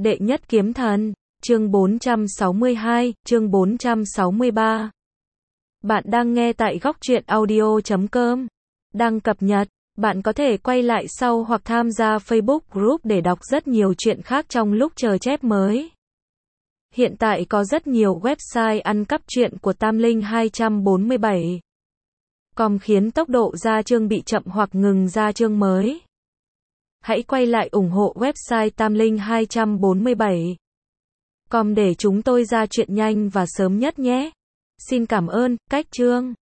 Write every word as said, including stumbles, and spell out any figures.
Đệ nhất kiếm thần, chương bốn trăm sáu mươi hai, chương bốn trăm sáu mươi ba. Bạn đang nghe tại góc truyện audio chấm com. Đang cập nhật, bạn có thể quay lại sau hoặc tham gia Facebook Group để đọc rất nhiều chuyện khác trong lúc chờ chép mới. Hiện tại có rất nhiều website ăn cắp truyện của Tam Linh hai bốn bảy com khiến tốc độ ra chương bị chậm hoặc ngừng ra chương mới. Hãy quay lại ủng hộ website Tam Linh hai bốn bảy com để chúng tôi ra chuyện nhanh và sớm nhất nhé. Xin cảm ơn, cách chương.